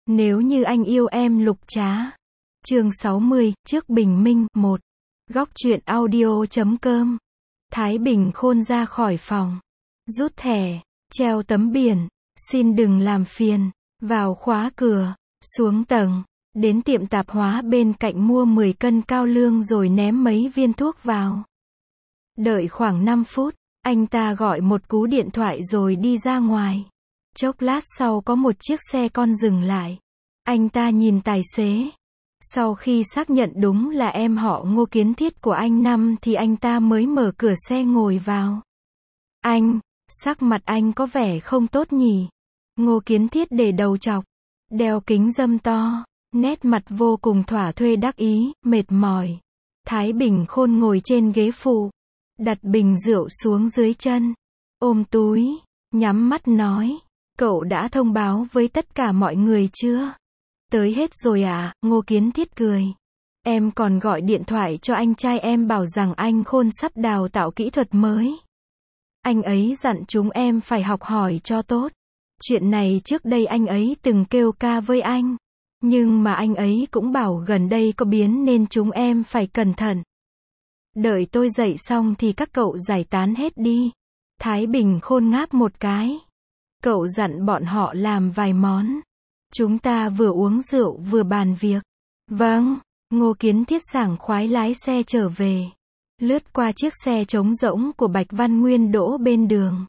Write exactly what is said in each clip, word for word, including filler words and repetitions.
Nếu như anh yêu em Lục Trá. Chương sáu mươi, trước bình minh, một. Góc truyện audio chấm com. Thái Bình Khôn ra khỏi phòng. Rút thẻ, treo tấm biển, xin đừng làm phiền, vào khóa cửa, xuống tầng, đến tiệm tạp hóa bên cạnh mua mười cân cao lương rồi ném mấy viên thuốc vào. Đợi khoảng năm phút, anh ta gọi một cú điện thoại rồi đi ra ngoài. Chốc lát sau có một chiếc xe con dừng lại. Anh ta nhìn tài xế. Sau khi xác nhận đúng là em họ Ngô Kiến Thiết của anh Năm thì anh ta mới mở cửa xe ngồi vào. Anh, sắc mặt anh có vẻ không tốt nhỉ? Ngô Kiến Thiết để đầu chọc, đeo kính râm to, nét mặt vô cùng thỏa thuê đắc ý, mệt mỏi. Thái Bình Khôn ngồi trên ghế phụ, đặt bình rượu xuống dưới chân, ôm túi, nhắm mắt nói, cậu đã thông báo với tất cả mọi người chưa? Tới hết rồi à? Ngô Kiến Thiết cười. Em còn gọi điện thoại cho anh trai em bảo rằng anh Khôn sắp đào tạo kỹ thuật mới. Anh ấy dặn chúng em phải học hỏi cho tốt. Chuyện này trước đây anh ấy từng kêu ca với anh. Nhưng mà anh ấy cũng bảo gần đây có biến nên chúng em phải cẩn thận. Đợi tôi dậy xong thì các cậu giải tán hết đi. Thái Bình Khôn ngáp một cái. Cậu dặn bọn họ làm vài món. Chúng ta vừa uống rượu vừa bàn việc. Vâng, Ngô Kiến Thiết sảng khoái lái xe trở về. Lướt qua chiếc xe trống rỗng của Bạch Văn Nguyên đỗ bên đường.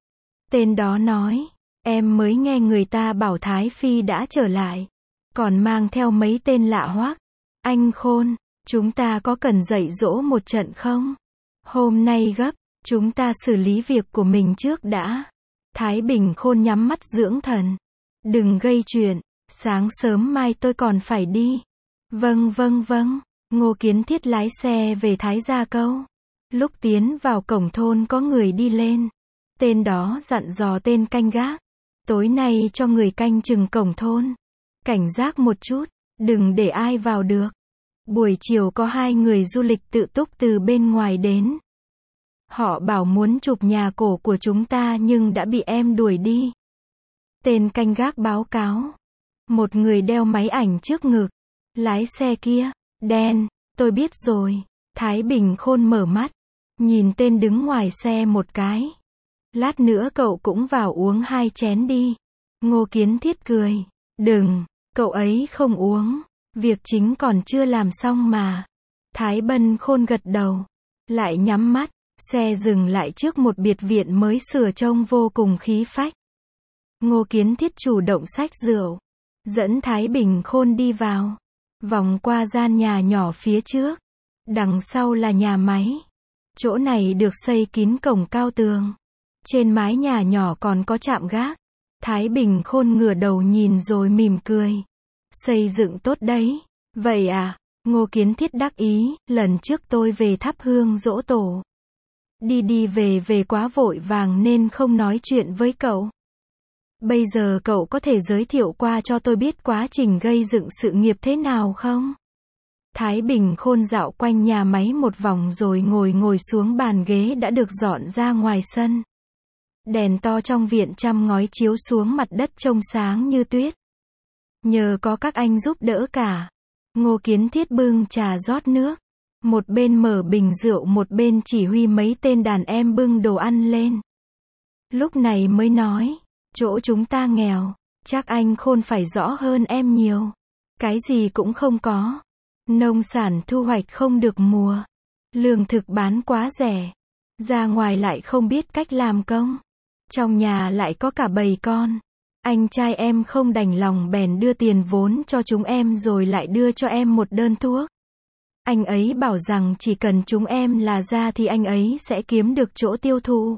Tên đó nói, em mới nghe người ta bảo Thái Phi đã trở lại. Còn mang theo mấy tên lạ hoắc. Anh Khôn, chúng ta có cần dạy dỗ một trận không? Hôm nay gấp, chúng ta xử lý việc của mình trước đã. Thái Bình Khôn nhắm mắt dưỡng thần. Đừng gây chuyện, sáng sớm mai tôi còn phải đi. Vâng vâng vâng, Ngô Kiến Thiết lái xe về Thái Gia Câu. Lúc tiến vào cổng thôn có người đi lên. Tên đó dặn dò tên canh gác. Tối nay cho người canh chừng cổng thôn. Cảnh giác một chút, đừng để ai vào được. Buổi chiều có hai người du lịch tự túc từ bên ngoài đến. Họ bảo muốn chụp nhà cổ của chúng ta nhưng đã bị em đuổi đi. Tên canh gác báo cáo. Một người đeo máy ảnh trước ngực. Lái xe kia, đen, tôi biết rồi. Thái Bình Khôn mở mắt. Nhìn tên đứng ngoài xe một cái. Lát nữa cậu cũng vào uống hai chén đi. Ngô Kiến Thiết cười. Đừng, cậu ấy không uống. Việc chính còn chưa làm xong mà. Thái Bình Khôn gật đầu. Lại nhắm mắt. Xe dừng lại trước một biệt viện mới sửa trông vô cùng khí phách. Ngô Kiến Thiết chủ động xách rượu. Dẫn Thái Bình Khôn đi vào. Vòng qua gian nhà nhỏ phía trước. Đằng sau là nhà máy. Chỗ này được xây kín cổng cao tường. Trên mái nhà nhỏ còn có trạm gác. Thái Bình Khôn ngửa đầu nhìn rồi mỉm cười. Xây dựng tốt đấy. Vậy à? Ngô Kiến Thiết đắc ý. Lần trước tôi về thắp hương giỗ tổ. Đi đi về về quá vội vàng nên không nói chuyện với cậu. Bây giờ cậu có thể giới thiệu qua cho tôi biết quá trình gây dựng sự nghiệp thế nào không? Thái Bình Khôn dạo quanh nhà máy một vòng rồi ngồi ngồi xuống bàn ghế đã được dọn ra ngoài sân. Đèn to trong viện chăm ngói chiếu xuống mặt đất trông sáng như tuyết. Nhờ có các anh giúp đỡ cả. Ngô Kiến Thiết bưng trà rót nước. Một bên mở bình rượu một bên chỉ huy mấy tên đàn em bưng đồ ăn lên. Lúc này mới nói. Chỗ chúng ta nghèo, chắc anh Khôn phải rõ hơn em nhiều. Cái gì cũng không có. Nông sản thu hoạch không được mùa. Lương thực bán quá rẻ. Ra ngoài lại không biết cách làm công. Trong nhà lại có cả bầy con. Anh trai em không đành lòng bèn đưa tiền vốn cho chúng em rồi lại đưa cho em một đơn thuốc. Anh ấy bảo rằng chỉ cần chúng em là ra thì anh ấy sẽ kiếm được chỗ tiêu thụ.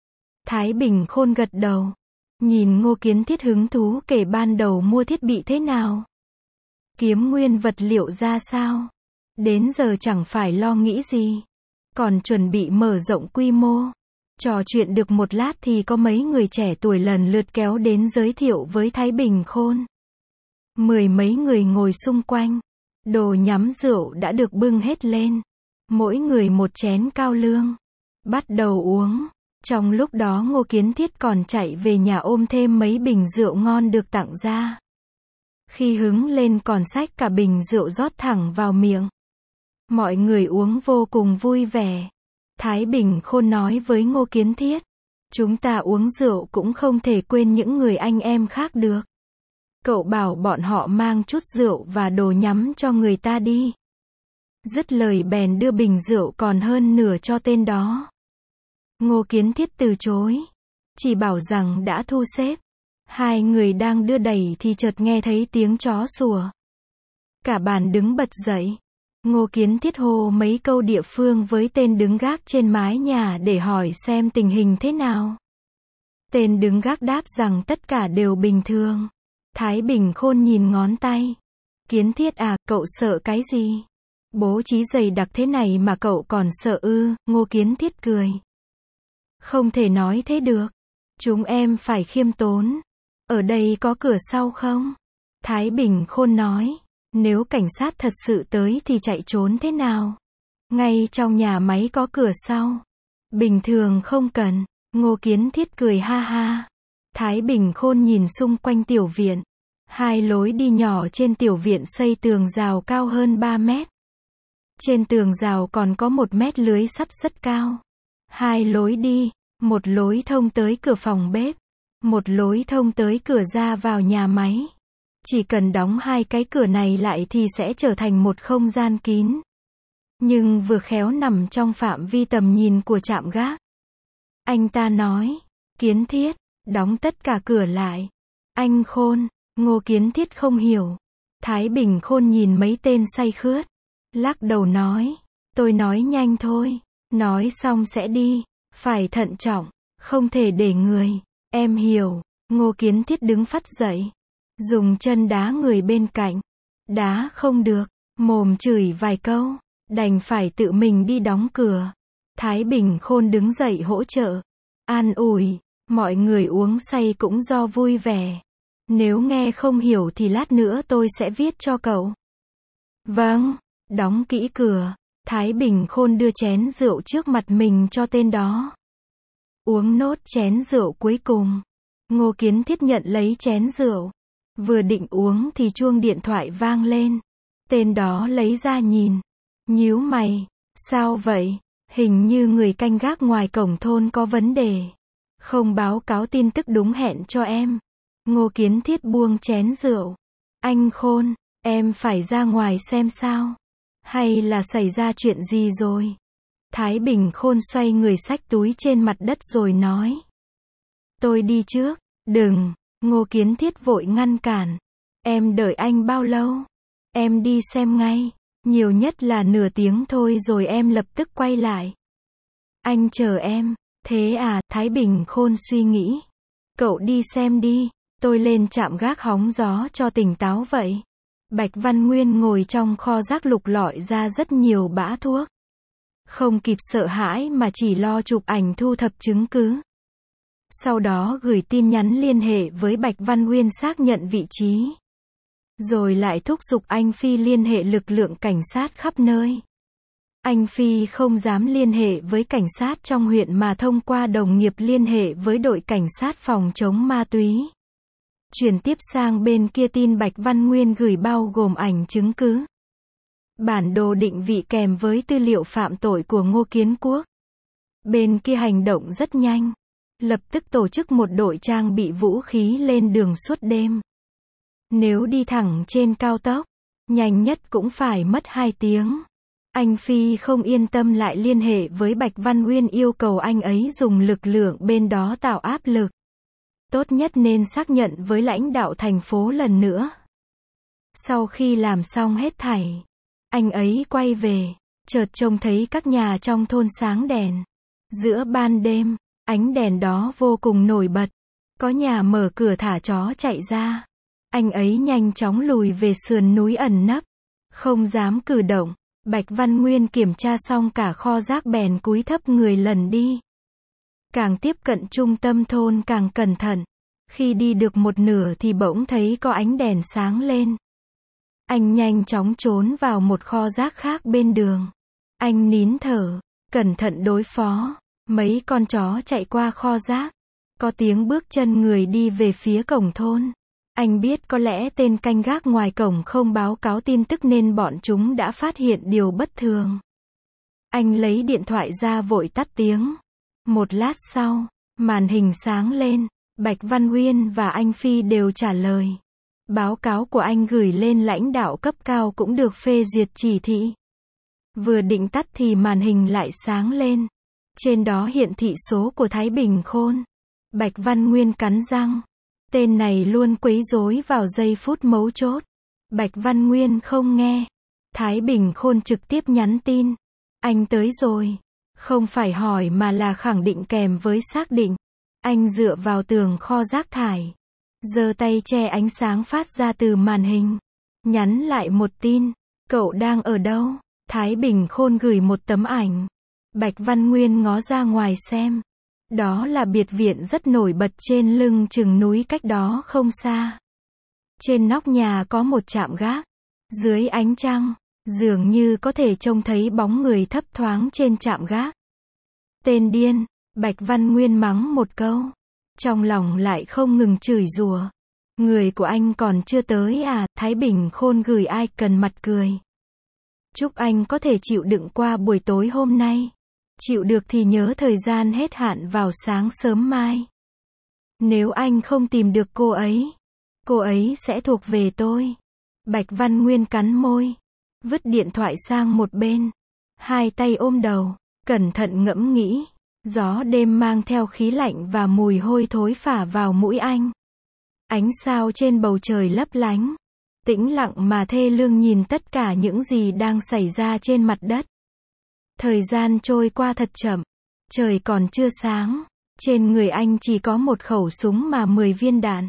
Thái Bình Khôn gật đầu. Nhìn Ngô Kiến Thiết hứng thú kể ban đầu mua thiết bị thế nào. Kiếm nguyên vật liệu ra sao. Đến giờ chẳng phải lo nghĩ gì. Còn chuẩn bị mở rộng quy mô. Trò chuyện được một lát thì có mấy người trẻ tuổi lần lượt kéo đến giới thiệu với Thái Bình Khôn. Mười mấy người ngồi xung quanh. Đồ nhắm rượu đã được bưng hết lên. Mỗi người một chén cao lương. Bắt đầu uống. Trong lúc đó Ngô Kiến Thiết còn chạy về nhà ôm thêm mấy bình rượu ngon được tặng ra. Khi hứng lên còn xách cả bình rượu rót thẳng vào miệng. Mọi người uống vô cùng vui vẻ. Thái Bình Khôn nói với Ngô Kiến Thiết. Chúng ta uống rượu cũng không thể quên những người anh em khác được. Cậu bảo bọn họ mang chút rượu và đồ nhắm cho người ta đi. Dứt lời bèn đưa bình rượu còn hơn nửa cho tên đó. Ngô Kiến Thiết từ chối. Chỉ bảo rằng đã thu xếp. Hai người đang đưa đẩy thì chợt nghe thấy tiếng chó sủa. Cả bàn đứng bật dậy. Ngô Kiến Thiết hô mấy câu địa phương với tên đứng gác trên mái nhà để hỏi xem tình hình thế nào. Tên đứng gác đáp rằng tất cả đều bình thường. Thái Bình Khôn nhìn ngón tay. Kiến Thiết à, cậu sợ cái gì? Bố trí dày đặc thế này mà cậu còn sợ ư? Ngô Kiến Thiết cười. Không thể nói thế được. Chúng em phải khiêm tốn. Ở đây có cửa sau không? Thái Bình Khôn nói. Nếu cảnh sát thật sự tới thì chạy trốn thế nào? Ngay trong nhà máy có cửa sau. Bình thường không cần. Ngô Kiến Thiết cười ha ha. Thái Bình Khôn nhìn xung quanh tiểu viện. Hai lối đi nhỏ trên tiểu viện xây tường rào cao hơn ba mét. Trên tường rào còn có một mét lưới sắt rất cao. Hai lối đi, một lối thông tới cửa phòng bếp, một lối thông tới cửa ra vào nhà máy. Chỉ cần đóng hai cái cửa này lại thì sẽ trở thành một không gian kín. Nhưng vừa khéo nằm trong phạm vi tầm nhìn của trạm gác. Anh ta nói, Kiến Thiết, đóng tất cả cửa lại. Anh Khôn, Ngô Kiến Thiết không hiểu. Thái Bình Khôn nhìn mấy tên say khướt. Lắc đầu nói, tôi nói nhanh thôi. Nói xong sẽ đi. Phải thận trọng, không thể để người. Em hiểu. Ngô Kiến Thiết đứng phắt dậy. Dùng chân đá người bên cạnh. Đá không được. Mồm chửi vài câu. Đành phải tự mình đi đóng cửa. Thái Bình Khôn đứng dậy hỗ trợ. An ủi. Mọi người uống say cũng do vui vẻ. Nếu nghe không hiểu thì lát nữa tôi sẽ viết cho cậu. Vâng. Đóng kỹ cửa. Thái Bình Khôn đưa chén rượu trước mặt mình cho tên đó. Uống nốt chén rượu cuối cùng. Ngô Kiến Thiết nhận lấy chén rượu. Vừa định uống thì chuông điện thoại vang lên. Tên đó lấy ra nhìn. Nhíu mày. Sao vậy? Hình như người canh gác ngoài cổng thôn có vấn đề. Không báo cáo tin tức đúng hẹn cho em. Ngô Kiến Thiết buông chén rượu. Anh Khôn, em phải ra ngoài xem sao. Hay là xảy ra chuyện gì rồi? Thái Bình Khôn xoay người xách túi trên mặt đất rồi nói. Tôi đi trước. Đừng. Ngô Kiến Thiết vội ngăn cản. Em đợi anh bao lâu? Em đi xem ngay. Nhiều nhất là nửa tiếng thôi rồi em lập tức quay lại. Anh chờ em. Thế à? Thái Bình Khôn suy nghĩ. Cậu đi xem đi. Tôi lên trạm gác hóng gió cho tỉnh táo vậy. Bạch Văn Nguyên ngồi trong kho rác lục lọi ra rất nhiều bã thuốc. Không kịp sợ hãi mà chỉ lo chụp ảnh thu thập chứng cứ. Sau đó gửi tin nhắn liên hệ với Bạch Văn Nguyên xác nhận vị trí. Rồi lại thúc giục anh Phi liên hệ lực lượng cảnh sát khắp nơi. Anh Phi không dám liên hệ với cảnh sát trong huyện mà thông qua đồng nghiệp liên hệ với đội cảnh sát phòng chống ma túy. Chuyển tiếp sang bên kia tin Bạch Văn Nguyên gửi bao gồm ảnh chứng cứ. Bản đồ định vị kèm với tư liệu phạm tội của Ngô Kiến Quốc. Bên kia hành động rất nhanh. Lập tức tổ chức một đội trang bị vũ khí lên đường suốt đêm. Nếu đi thẳng trên cao tốc, nhanh nhất cũng phải mất hai tiếng. Anh Phi không yên tâm lại liên hệ với Bạch Văn Nguyên yêu cầu anh ấy dùng lực lượng bên đó tạo áp lực. Tốt nhất nên xác nhận với lãnh đạo thành phố lần nữa. Sau khi làm xong hết thảy, anh ấy quay về, chợt trông thấy các nhà trong thôn sáng đèn. Giữa ban đêm, ánh đèn đó vô cùng nổi bật. Có nhà mở cửa thả chó chạy ra. Anh ấy nhanh chóng lùi về sườn núi ẩn nấp. Không dám cử động. Bạch Văn Nguyên kiểm tra xong cả kho rác bèn cúi thấp người lần đi. Càng tiếp cận trung tâm thôn càng cẩn thận. Khi đi được một nửa thì bỗng thấy có ánh đèn sáng lên. Anh nhanh chóng trốn vào một kho rác khác bên đường. Anh nín thở, cẩn thận đối phó. Mấy con chó chạy qua kho rác. Có tiếng bước chân người đi về phía cổng thôn. Anh biết có lẽ tên canh gác ngoài cổng không báo cáo tin tức nên bọn chúng đã phát hiện điều bất thường. Anh lấy điện thoại ra vội tắt tiếng. Một lát sau, màn hình sáng lên, Bạch Văn Nguyên và anh Phi đều trả lời. Báo cáo của anh gửi lên lãnh đạo cấp cao cũng được phê duyệt chỉ thị. Vừa định tắt thì màn hình lại sáng lên. Trên đó hiện thị số của Thái Bình Khôn. Bạch Văn Nguyên cắn răng. Tên này luôn quấy rối vào giây phút mấu chốt. Bạch Văn Nguyên không nghe. Thái Bình Khôn trực tiếp nhắn tin. Anh tới rồi. Không phải hỏi mà là khẳng định kèm với xác định. Anh dựa vào tường kho rác thải. Giơ tay che ánh sáng phát ra từ màn hình. Nhắn lại một tin. Cậu đang ở đâu? Thái Bình Khôn gửi một tấm ảnh. Bạch Văn Nguyên ngó ra ngoài xem. Đó là biệt viện rất nổi bật trên lưng chừng núi cách đó không xa. Trên nóc nhà có một trạm gác. Dưới ánh trăng, dường như có thể trông thấy bóng người thấp thoáng trên trạm gác. Tên điên, Bạch Văn Nguyên mắng một câu. Trong lòng lại không ngừng chửi rủa. Người của anh còn chưa tới à? Thái Bình Khôn gửi ai cần mặt cười. Chúc anh có thể chịu đựng qua buổi tối hôm nay. Chịu được thì nhớ thời gian hết hạn vào sáng sớm mai. Nếu anh không tìm được cô ấy, cô ấy sẽ thuộc về tôi. Bạch Văn Nguyên cắn môi, vứt điện thoại sang một bên, hai tay ôm đầu, cẩn thận ngẫm nghĩ. Gió đêm mang theo khí lạnh và mùi hôi thối phả vào mũi anh. Ánh sao trên bầu trời lấp lánh. Tĩnh lặng mà thê lương nhìn tất cả những gì đang xảy ra trên mặt đất. Thời gian trôi qua thật chậm. Trời còn chưa sáng. Trên người anh chỉ có một khẩu súng mà mười viên đạn.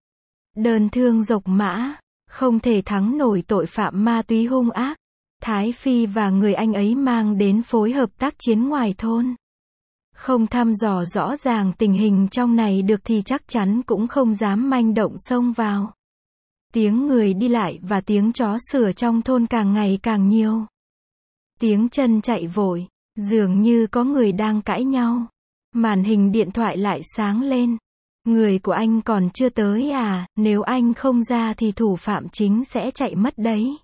Đơn thương độc mã. Không thể thắng nổi tội phạm ma túy hung ác. Thái Phi và người anh ấy mang đến phối hợp tác chiến ngoài thôn. Không thăm dò rõ ràng tình hình trong này được thì chắc chắn cũng không dám manh động xông vào. Tiếng người đi lại và tiếng chó sủa trong thôn càng ngày càng nhiều. Tiếng chân chạy vội, dường như có người đang cãi nhau. Màn hình điện thoại lại sáng lên. Người của anh còn chưa tới à? Nếu anh không ra thì thủ phạm chính sẽ chạy mất đấy.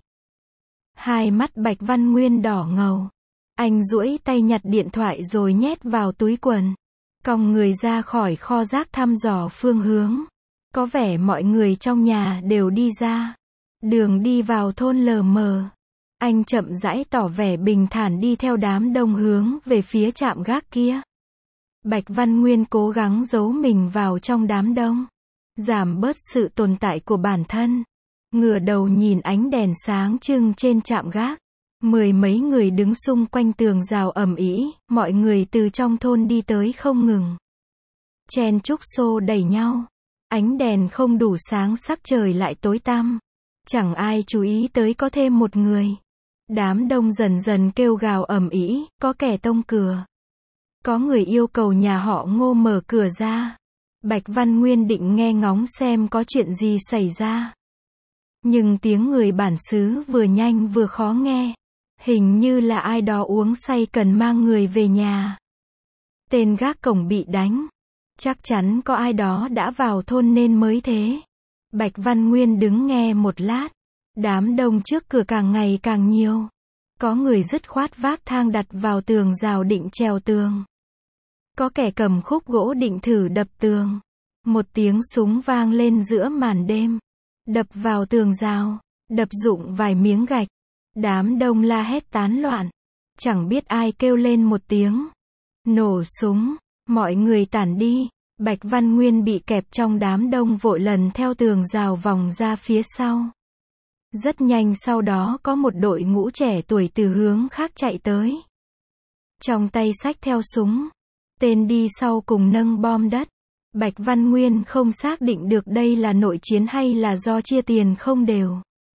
Hai mắt Bạch Văn Nguyên đỏ ngầu. Anh duỗi tay nhặt điện thoại rồi nhét vào túi quần. Còng người ra khỏi kho rác thăm dò phương hướng. Có vẻ mọi người trong nhà đều đi ra. Đường đi vào thôn lờ mờ. Anh chậm rãi tỏ vẻ bình thản đi theo đám đông hướng về phía trạm gác kia. Bạch Văn Nguyên cố gắng giấu mình vào trong đám đông. Giảm bớt sự tồn tại của bản thân. Ngửa đầu nhìn ánh đèn sáng trưng trên trạm gác. Mười mấy người đứng xung quanh tường rào ầm ĩ, mọi người từ trong thôn đi tới không ngừng. Chen chúc xô đẩy nhau. Ánh đèn không đủ sáng sắc trời lại tối tăm. Chẳng ai chú ý tới có thêm một người. Đám đông dần dần kêu gào ầm ĩ, có kẻ tông cửa. Có người yêu cầu nhà họ Ngô mở cửa ra. Bạch Văn Nguyên định nghe ngóng xem có chuyện gì xảy ra. Nhưng tiếng người bản xứ vừa nhanh vừa khó nghe. Hình như là ai đó uống say cần mang người về nhà. Tên gác cổng bị đánh. Chắc chắn có ai đó đã vào thôn nên mới thế. Bạch Văn Nguyên đứng nghe một lát. Đám đông trước cửa càng ngày càng nhiều. Có người dứt khoát vác thang đặt vào tường rào định trèo tường. Có kẻ cầm khúc gỗ định thử đập tường. Một tiếng súng vang lên giữa màn đêm. Đập vào tường rào. Đập rụng vài miếng gạch. Đám đông la hét tán loạn. Chẳng biết ai kêu lên một tiếng. Nổ súng. Mọi người tản đi. Bạch Văn Nguyên bị kẹp trong đám đông vội lần theo tường rào vòng ra phía sau. Rất nhanh sau đó có một đội ngũ trẻ tuổi từ hướng khác chạy tới. Trong tay xách theo súng. Tên đi sau cùng nâng bom đất. Bạch Văn Nguyên không xác định được đây là nội chiến hay là do chia tiền không đều.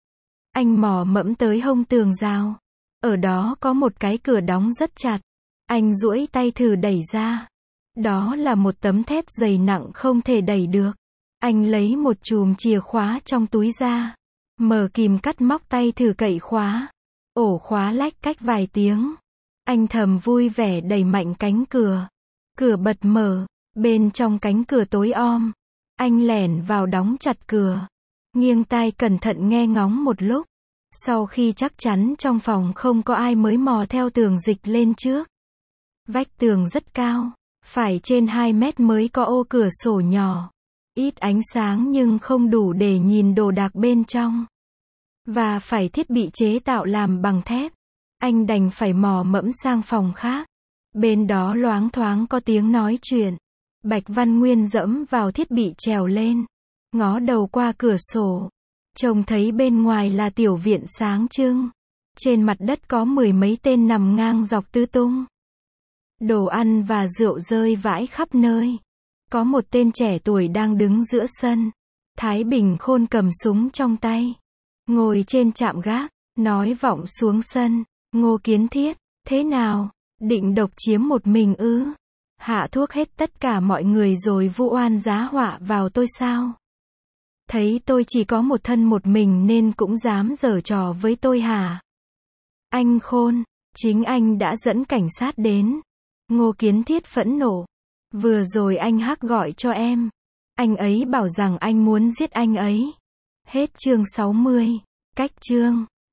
Anh mò mẫm tới hông tường rào. Ở đó có một cái cửa đóng rất chặt. Anh duỗi tay thử đẩy ra. Đó là một tấm thép dày nặng không thể đẩy được. Anh lấy một chùm chìa khóa trong túi ra. Mở kìm cắt móc tay thử cậy khóa. Ổ khóa lách cách vài tiếng. Anh thầm vui vẻ đẩy mạnh cánh cửa. Cửa bật mở. Bên trong cánh cửa tối om. Anh lẻn vào đóng chặt cửa. nghiêng tai cẩn thận nghe ngóng một lúc. Sau khi chắc chắn trong phòng không có ai mới mò theo tường dịch lên trước. Vách tường rất cao, phải trên hai mét mới có ô cửa sổ nhỏ. Ít ánh sáng nhưng không đủ để nhìn đồ đạc bên trong. Và phải thiết bị chế tạo làm bằng thép. Anh đành phải mò mẫm sang phòng khác. Bên đó loáng thoáng có tiếng nói chuyện. Bạch Văn Nguyên dẫm vào thiết bị trèo lên. Ngó đầu qua cửa sổ. Trông thấy bên ngoài là tiểu viện sáng trưng. Trên mặt đất có mười mấy tên nằm ngang dọc tứ tung. Đồ ăn và rượu rơi vãi khắp nơi. Có một tên trẻ tuổi đang đứng giữa sân. Thái Bình Khôn cầm súng trong tay. Ngồi trên trạm gác, nói vọng xuống sân. Ngô Kiến Thiết, thế nào? Định độc chiếm một mình ư? Hạ thuốc hết tất cả mọi người rồi vu oan giá họa vào tôi sao? Thấy tôi chỉ có một thân một mình nên cũng dám giở trò với tôi hả? Anh Khôn, chính anh đã dẫn cảnh sát đến. Ngô Kiến Thiết phẫn nộ. Vừa rồi anh Hắc gọi cho em. Anh ấy bảo rằng anh muốn giết anh ấy. Hết chương sáu mươi. Cách chương